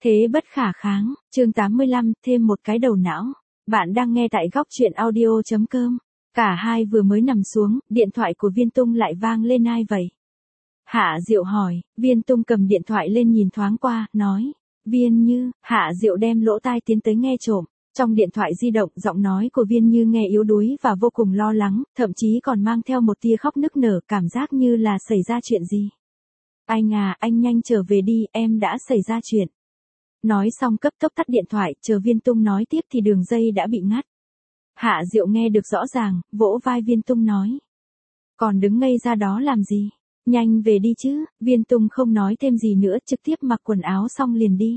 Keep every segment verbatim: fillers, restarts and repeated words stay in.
Thế bất khả kháng, chương tám mươi lăm, thêm một cái đầu não. Bạn đang nghe tại góc truyện audio.com. Cả hai vừa mới nằm xuống, điện thoại của Viên Tung lại vang lên. Ai vậy? Hạ Diệu hỏi. Viên Tung cầm điện thoại lên nhìn thoáng qua, nói. Viên Như. Hạ Diệu đem lỗ tai tiến tới nghe trộm. Trong điện thoại di động, giọng nói của Viên Như nghe yếu đuối và vô cùng lo lắng, thậm chí còn mang theo một tia khóc nức nở, cảm giác như là xảy ra chuyện gì. Anh à, anh nhanh trở về đi, em đã xảy ra chuyện. Nói xong cấp tốc tắt điện thoại, chờ Viên Tung nói tiếp thì đường dây đã bị ngắt. Hạ Diệu nghe được rõ ràng, vỗ vai Viên Tung nói. Còn đứng ngây ra đó làm gì? Nhanh về đi chứ. Viên Tung không nói thêm gì nữa, trực tiếp mặc quần áo xong liền đi.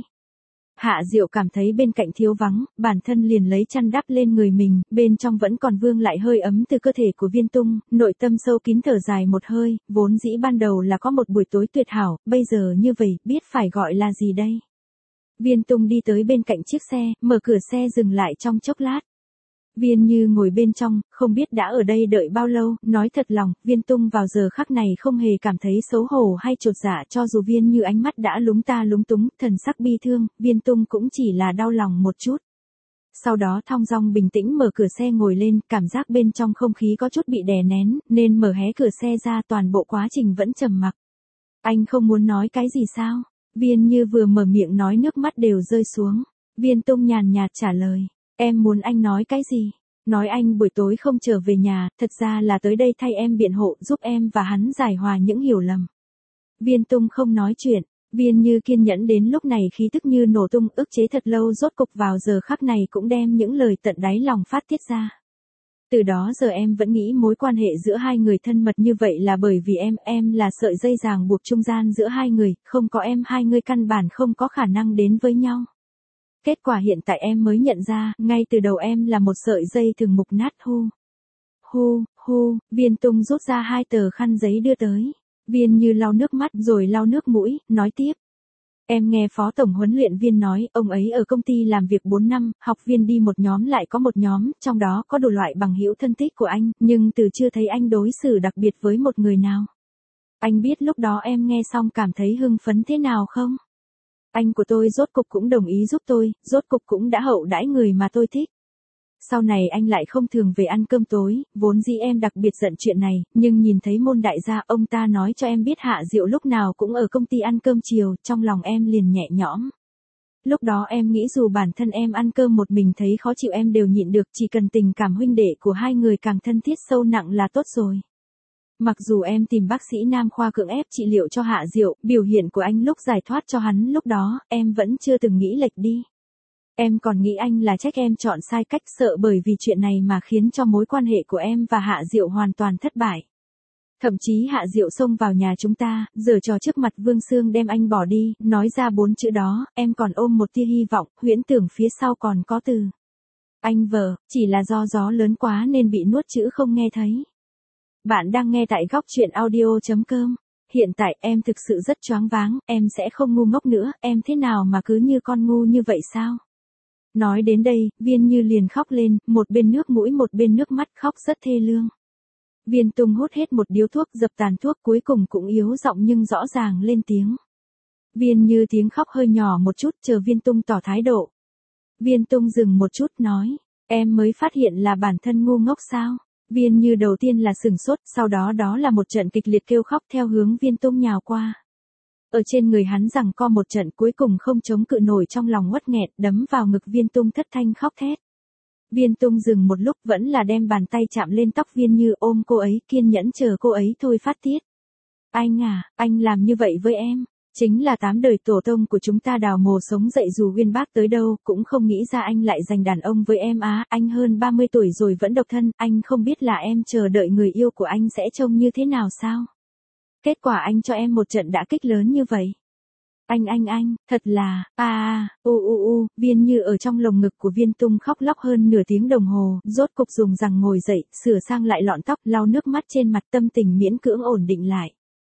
Hạ Diệu cảm thấy bên cạnh thiếu vắng, bản thân liền lấy chăn đắp lên người mình, bên trong vẫn còn vương lại hơi ấm từ cơ thể của Viên Tung, nội tâm sâu kín thở dài một hơi, vốn dĩ ban đầu là có một buổi tối tuyệt hảo, bây giờ như vậy, biết phải gọi là gì đây? Viên Tung đi tới bên cạnh chiếc xe, mở cửa xe dừng lại trong chốc lát. Viên Như ngồi bên trong, không biết đã ở đây đợi bao lâu, nói thật lòng, Viên Tung vào giờ khắc này không hề cảm thấy xấu hổ hay chột dạ, cho dù Viên Như ánh mắt đã lúng ta lúng túng, thần sắc bi thương, Viên Tung cũng chỉ là đau lòng một chút. Sau đó thong dong bình tĩnh mở cửa xe ngồi lên, cảm giác bên trong không khí có chút bị đè nén, nên mở hé cửa xe ra, toàn bộ quá trình vẫn trầm mặc. Anh không muốn nói cái gì sao? Viên Như vừa mở miệng nói nước mắt đều rơi xuống. Viên Tung nhàn nhạt trả lời. Em muốn anh nói cái gì? Nói anh buổi tối không trở về nhà, thật ra là tới đây thay em biện hộ, giúp em và hắn giải hòa những hiểu lầm. Viên Tung không nói chuyện. Viên Như kiên nhẫn đến lúc này khí tức như nổ tung, ức chế thật lâu, rốt cục vào giờ khắc này cũng đem những lời tận đáy lòng phát tiết ra. Từ đó giờ em vẫn nghĩ mối quan hệ giữa hai người thân mật như vậy là bởi vì em, em là sợi dây ràng buộc trung gian giữa hai người, không có em hai người căn bản không có khả năng đến với nhau. Kết quả hiện tại em mới nhận ra, ngay từ đầu em là một sợi dây thừng mục nát. Hu, hu, hu, Viên Tung rút ra hai tờ khăn giấy đưa tới. Viên Như lau nước mắt rồi lau nước mũi, nói tiếp. Em nghe phó tổng huấn luyện viên nói, ông ấy ở công ty làm việc bốn năm, học viên đi một nhóm lại có một nhóm, trong đó có đủ loại bằng hữu thân thích của anh, nhưng từ chưa thấy anh đối xử đặc biệt với một người nào. Anh biết lúc đó em nghe xong cảm thấy hưng phấn thế nào không? Anh của tôi rốt cục cũng đồng ý giúp tôi, rốt cục cũng đã hậu đãi người mà tôi thích. Sau này anh lại không thường về ăn cơm tối, vốn dĩ em đặc biệt giận chuyện này, nhưng nhìn thấy môn đại gia, ông ta nói cho em biết Hạ Diệu lúc nào cũng ở công ty ăn cơm chiều, trong lòng em liền nhẹ nhõm. Lúc đó em nghĩ dù bản thân em ăn cơm một mình thấy khó chịu em đều nhịn được, chỉ cần tình cảm huynh đệ của hai người càng thân thiết sâu nặng là tốt rồi. Mặc dù em tìm bác sĩ nam khoa cưỡng ép trị liệu cho Hạ Diệu, biểu hiện của anh lúc giải thoát cho hắn lúc đó, em vẫn chưa từng nghĩ lệch đi. Em còn nghĩ anh là trách em chọn sai cách, sợ bởi vì chuyện này mà khiến cho mối quan hệ của em và Hạ Diệu hoàn toàn thất bại. Thậm chí Hạ Diệu xông vào nhà chúng ta, giở trò trước mặt Vương Sương đem anh bỏ đi, nói ra bốn chữ đó, em còn ôm một tia hy vọng, huyễn tưởng phía sau còn có từ anh vợ, chỉ là do gió lớn quá nên bị nuốt chữ không nghe thấy. Bạn đang nghe tại góc truyện audio.com. Hiện tại em thực sự rất choáng váng, em sẽ không ngu ngốc nữa, em thế nào mà cứ như con ngu như vậy sao? Nói đến đây, Viên Như liền khóc lên, một bên nước mũi một bên nước mắt, khóc rất thê lương. Viên Tung hút hết một điếu thuốc, dập tàn thuốc, cuối cùng cũng yếu giọng nhưng rõ ràng lên tiếng. Viên Như tiếng khóc hơi nhỏ một chút, chờ Viên Tung tỏ thái độ. Viên Tung dừng một chút, nói, em mới phát hiện là bản thân ngu ngốc sao? Viên Như đầu tiên là sửng sốt, sau đó đó là một trận kịch liệt kêu khóc theo hướng Viên Tung nhào qua. Ở trên người hắn giằng co một trận, cuối cùng không chống cự nổi, trong lòng uất nghẹn, đấm vào ngực Viên Tung thất thanh khóc thét. Viên Tung dừng một lúc, vẫn là đem bàn tay chạm lên tóc Viên Như, ôm cô ấy, kiên nhẫn chờ cô ấy thôi phát tiết. Anh à, anh làm như vậy với em, chính là tám đời tổ tông của chúng ta đào mồ sống dậy, dù uyên bác tới đâu, cũng không nghĩ ra anh lại giành đàn ông với em á. Anh hơn ba mươi tuổi rồi vẫn độc thân, anh không biết là em chờ đợi người yêu của anh sẽ trông như thế nào sao? Kết quả anh cho em một trận đả kích lớn như vậy. Anh anh anh, thật là, a a, u u u, Viên Như ở trong lồng ngực của Viên Tung khóc lóc hơn nửa tiếng đồng hồ, rốt cục dùng rằng ngồi dậy, sửa sang lại lọn tóc, lau nước mắt trên mặt, tâm tình miễn cưỡng ổn định lại.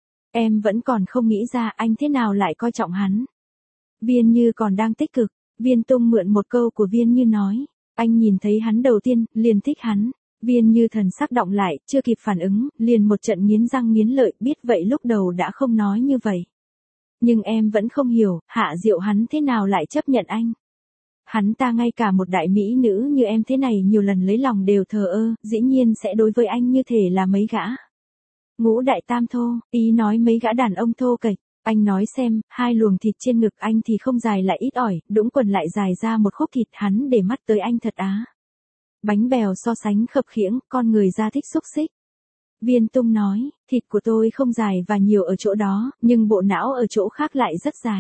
Em vẫn còn không nghĩ ra anh thế nào lại coi trọng hắn. Viên Như còn đang tích cực, Viên Tung mượn một câu của Viên Như nói, anh nhìn thấy hắn đầu tiên, liền thích hắn. Viên Như thần sắc động lại, chưa kịp phản ứng, liền một trận nghiến răng nghiến lợi, biết vậy lúc đầu đã không nói như vậy. Nhưng em vẫn không hiểu, Hạ Diệu hắn thế nào lại chấp nhận anh. Hắn ta ngay cả một đại mỹ nữ như em thế này nhiều lần lấy lòng đều thờ ơ, dĩ nhiên sẽ đối với anh như thể là mấy gã ngũ đại tam thô, ý nói mấy gã đàn ông thô kệch. Anh nói xem, hai luồng thịt trên ngực anh thì không dài lại ít ỏi, đũng quần lại dài ra một khúc thịt, hắn để mắt tới anh thật á. Bánh bèo so sánh khập khiễng, con người ra thích xúc xích. Viên Tung nói, thịt của tôi không dài và nhiều ở chỗ đó, nhưng bộ não ở chỗ khác lại rất dài.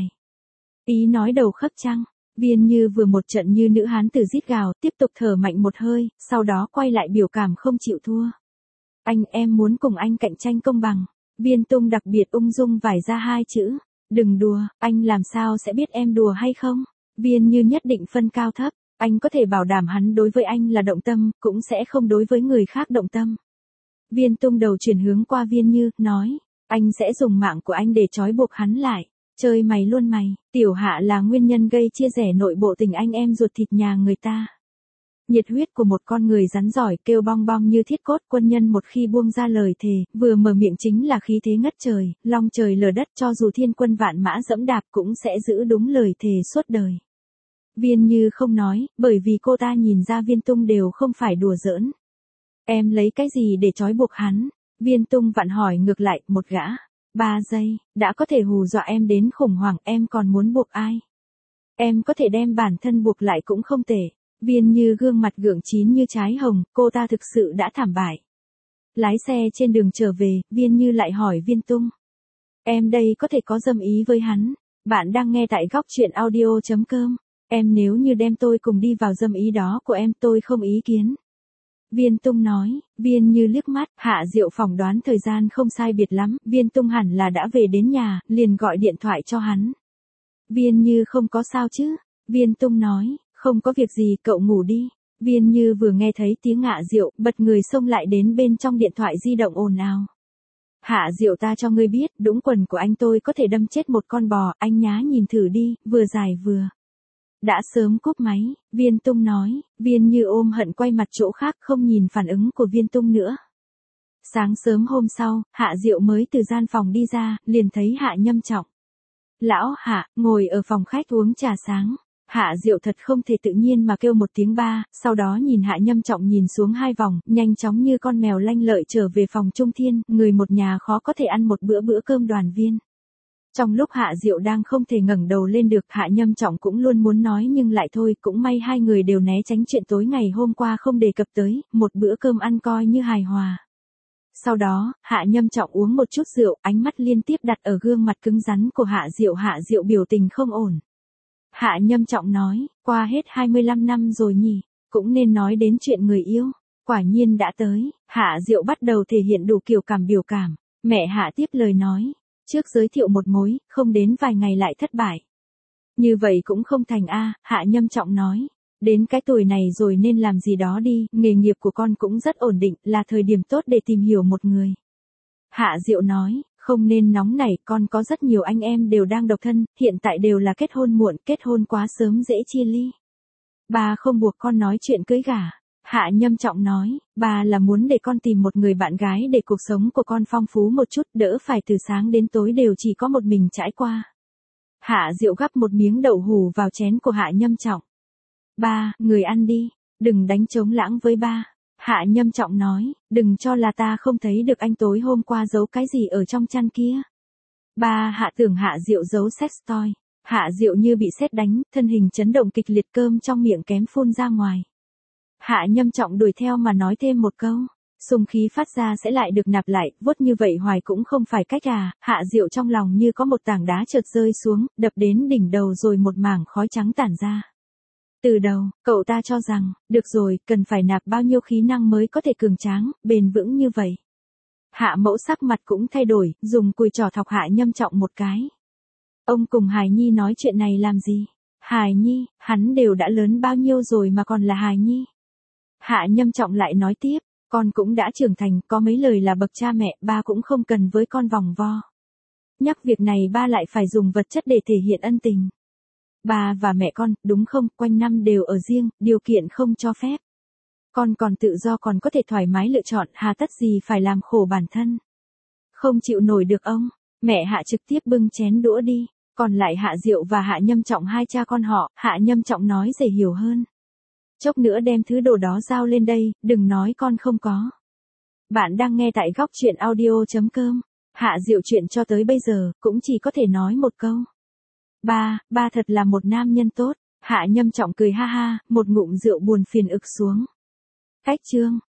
Ý nói đầu khớp chăng? Viên Như vừa một trận như nữ hán tử rít gào, tiếp tục thở mạnh một hơi, sau đó quay lại biểu cảm không chịu thua. Anh, em muốn cùng anh cạnh tranh công bằng. Viên Tung đặc biệt ung dung vải ra hai chữ. Đừng đùa, anh làm sao sẽ biết em đùa hay không? Viên Như nhất định phân cao thấp. Anh có thể bảo đảm hắn đối với anh là động tâm, cũng sẽ không đối với người khác động tâm. Viên Tung đầu chuyển hướng qua Viên Như, nói. Anh sẽ dùng mạng của anh để trói buộc hắn lại. Chơi mày luôn mày, Tiểu Hạ là nguyên nhân gây chia rẽ nội bộ tình anh em ruột thịt nhà người ta. Nhiệt huyết của một con người rắn giỏi kêu bong bong như thiết cốt, quân nhân một khi buông ra lời thề, vừa mở miệng chính là khí thế ngất trời, long trời lở đất, cho dù thiên quân vạn mã dẫm đạp cũng sẽ giữ đúng lời thề suốt đời. Viên Như không nói, bởi vì cô ta nhìn ra Viên Tung đều không phải đùa giỡn. Em lấy cái gì để trói buộc hắn? Viên Tung vặn hỏi ngược lại, một gã. Ba giây, đã có thể hù dọa em đến khủng hoảng, em còn muốn buộc ai? Em có thể đem bản thân buộc lại cũng không tệ. Viên Như gương mặt gượng chín như trái hồng, cô ta thực sự đã thảm bại. Lái xe trên đường trở về, Viên Như lại hỏi Viên Tung. Em đây có thể có dâm ý với hắn. Bạn đang nghe tại góc truyện audio chấm com. Em nếu như đem tôi cùng đi vào dâm ý đó của em, tôi không ý kiến. Viên Tung nói. Viên Như liếc mắt, Hạ Diệu phỏng đoán thời gian không sai biệt lắm, Viên Tung hẳn là đã về đến nhà, liền gọi điện thoại cho hắn. Viên Như không có sao chứ? Viên Tung nói, không có việc gì, cậu ngủ đi. Viên Như vừa nghe thấy tiếng Hạ Diệu, bật người xông lại đến bên trong điện thoại di động ồn ào. Hạ Diệu, ta cho ngươi biết, đũng quần của anh tôi có thể đâm chết một con bò, anh nhá nhìn thử đi, vừa dài vừa. Đã sớm cúp máy, Viên Tung nói. Viên Như ôm hận quay mặt chỗ khác, không nhìn phản ứng của Viên Tung nữa. Sáng sớm hôm sau, Hạ Diệu mới từ gian phòng đi ra, liền thấy Hạ Nhâm Trọng. Lão Hạ, ngồi ở phòng khách uống trà sáng. Hạ Diệu thật không thể tự nhiên mà kêu một tiếng ba, sau đó nhìn Hạ Nhâm Trọng nhìn xuống hai vòng, nhanh chóng như con mèo lanh lợi trở về phòng Trung Thiên, người một nhà khó có thể ăn một bữa bữa cơm đoàn viên. Trong lúc Hạ Diệu đang không thể ngẩng đầu lên được, Hạ Nhâm Trọng cũng luôn muốn nói nhưng lại thôi, cũng may hai người đều né tránh chuyện tối ngày hôm qua không đề cập tới, một bữa cơm ăn coi như hài hòa. Sau đó, Hạ Nhâm Trọng uống một chút rượu, ánh mắt liên tiếp đặt ở gương mặt cứng rắn của Hạ Diệu. Hạ Diệu biểu tình không ổn. Hạ Nhâm Trọng nói, qua hết hai mươi lăm năm rồi nhỉ, cũng nên nói đến chuyện người yêu. Quả nhiên đã tới, Hạ Diệu bắt đầu thể hiện đủ kiểu cảm biểu cảm. Mẹ Hạ tiếp lời nói, trước giới thiệu một mối, không đến vài ngày lại thất bại. Như vậy cũng không thành a. Hạ Nhâm Trọng nói, đến cái tuổi này rồi nên làm gì đó đi, nghề nghiệp của con cũng rất ổn định, là thời điểm tốt để tìm hiểu một người. Hạ Diệu nói, không nên nóng nảy, con có rất nhiều anh em đều đang độc thân, hiện tại đều là kết hôn muộn, kết hôn quá sớm dễ chia ly. Bà không buộc con nói chuyện cưới gả. Hạ Nhâm Trọng nói, bà là muốn để con tìm một người bạn gái để cuộc sống của con phong phú một chút, đỡ phải từ sáng đến tối đều chỉ có một mình trải qua. Hạ Diệu gắp một miếng đậu hủ vào chén của Hạ Nhâm Trọng. Ba, người ăn đi, đừng đánh trống lãng với ba. Hạ Nhâm Trọng nói, đừng cho là ta không thấy được anh tối hôm qua giấu cái gì ở trong chăn kia. Ba, Hạ tưởng Hạ Diệu giấu sex toy. Hạ Diệu như bị sét đánh, thân hình chấn động kịch liệt, cơm trong miệng kém phun ra ngoài. Hạ Nhâm Trọng đuổi theo mà nói thêm một câu, xung khí phát ra sẽ lại được nạp lại, vuốt như vậy hoài cũng không phải cách à. Hạ Diệu trong lòng như có một tảng đá chợt rơi xuống, đập đến đỉnh đầu rồi một mảng khói trắng tản ra. Từ đầu, cậu ta cho rằng, được rồi, cần phải nạp bao nhiêu khí năng mới có thể cường tráng, bền vững như vậy. Hạ Mẫu sắc mặt cũng thay đổi, dùng cùi trỏ thọc Hạ Nhâm Trọng một cái. Ông cùng Hài Nhi nói chuyện này làm gì? Hài Nhi, hắn đều đã lớn bao nhiêu rồi mà còn là Hài Nhi. Hạ Nhâm Trọng lại nói tiếp, con cũng đã trưởng thành, có mấy lời là bậc cha mẹ, ba cũng không cần với con vòng vo. Nhắc việc này ba lại phải dùng vật chất để thể hiện ân tình. Ba và mẹ con, đúng không, quanh năm đều ở riêng, điều kiện không cho phép. Con còn tự do, còn có thể thoải mái lựa chọn, hà tất gì phải làm khổ bản thân. Không chịu nổi được ông. Mẹ Hạ trực tiếp bưng chén đũa đi. Còn lại Hạ Diệu và Hạ Nhâm Trọng hai cha con họ, Hạ Nhâm Trọng nói dễ hiểu hơn. Chốc nữa đem thứ đồ đó giao lên đây, đừng nói con không có. Bạn đang nghe tại góc chuyện audio.com. Hạ Diệu chuyện cho tới bây giờ, cũng chỉ có thể nói một câu. Ba, ba thật là một nam nhân tốt. Hạ Nhâm Trọng cười ha ha, một ngụm rượu buồn phiền ực xuống. Cách chương.